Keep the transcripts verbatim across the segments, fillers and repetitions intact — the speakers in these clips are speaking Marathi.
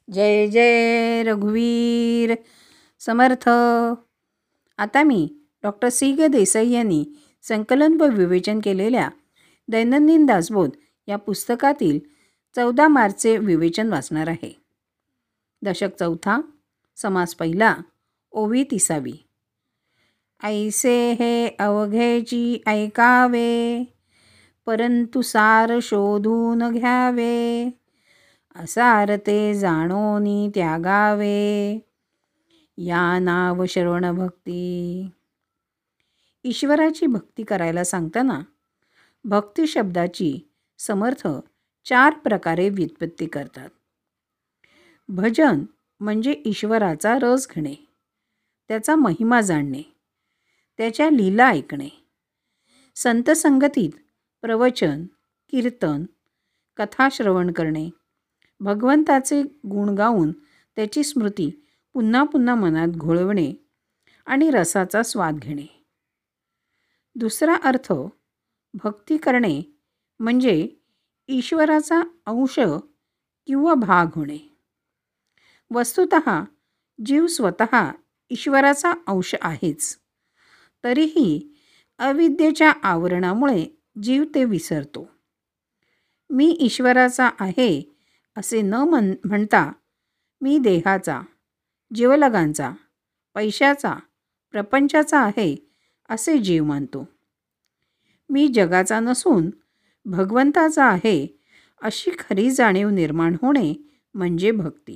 जय जय रघुवीर समर्थ. आता मी डॉक्टर सी ग देसाई यांनी संकलन व विवेचन केलेल्या दैनंदिन दासबोध या पुस्तकातील चौदा मार्चचे विवेचन वाचणार आहे. दशक चौथा, समास पहिला, ओवी तिसावी. ऐसे हे अवघेची ऐकावे, परंतु सार शोधून घ्यावे. असार ते जाणोनी त्यागावे, या नाव श्रवण भक्ती. ईश्वराची भक्ती करायला सांगताना भक्ती शब्दाची समर्थ चार प्रकारे व्युत्पत्ती करतात. भजन म्हणजे ईश्वराचा रस घेणे, त्याचा महिमा जाणणे, त्याच्या लीला ऐकणे. संत संगतीत प्रवचन, कीर्तन, कथा श्रवण करणे, भगवंताचे गुण गाऊन त्याची स्मृती पुन्हा पुन्हा मनात घोळवणे आणि रसाचा स्वाद घेणे. दुसरा अर्थ भक्ती करणे म्हणजे ईश्वराचा अंश किंवा भाग होणे. वस्तुतः जीव स्वतः ईश्वराचा अंश आहेच, तरीही अविद्येच्या आवरणामुळे जीव ते विसरतो. मी ईश्वराचा आहे असे न म्हण म्हणता मी देहाचा, जीवलगांचा, पैशाचा, प्रपंचाचा आहे असे जीव मानतो. मी जगाचा नसून भगवंताचा आहे अशी खरी जाणीव निर्माण होणे म्हणजे भक्ती.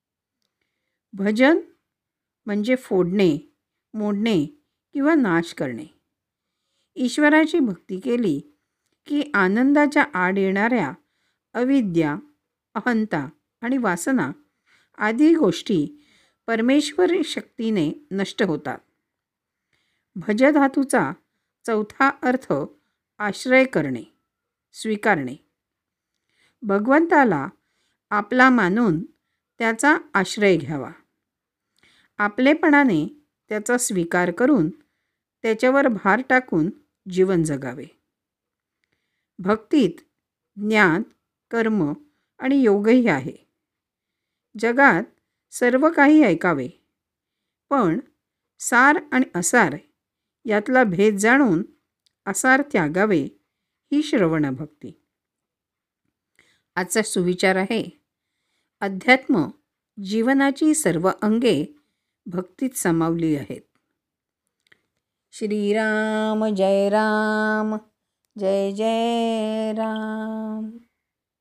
भजन म्हणजे फोडणे, मोडणे किंवा नाश करणे. ईश्वराची भक्ती केली की आनंदाच्या आड येणाऱ्या अविद्या, अहंता आणि वासना आदी गोष्टी परमेश्वरी शक्तीने नष्ट होतात. भजधातूचा चौथा अर्थ आश्रय करणे, स्वीकारणे. भगवंताला आपला मानून त्याचा आश्रय घ्यावा. आपलेपणाने त्याचा स्वीकार करून त्याच्यावर भार टाकून जीवन जगावे. भक्तीत ज्ञान, कर्म आणि योगही आहे. जगात सर्व काही ऐकावे, पण सार आणि असार यातला भेद जाणून असार त्यागावे ही श्रवण भक्ती. आजचा सुविचार आहे, अध्यात्म जीवनाची सर्व अंगे भक्तीत सामावली आहेत. श्रीराम जय राम, जय जय राम.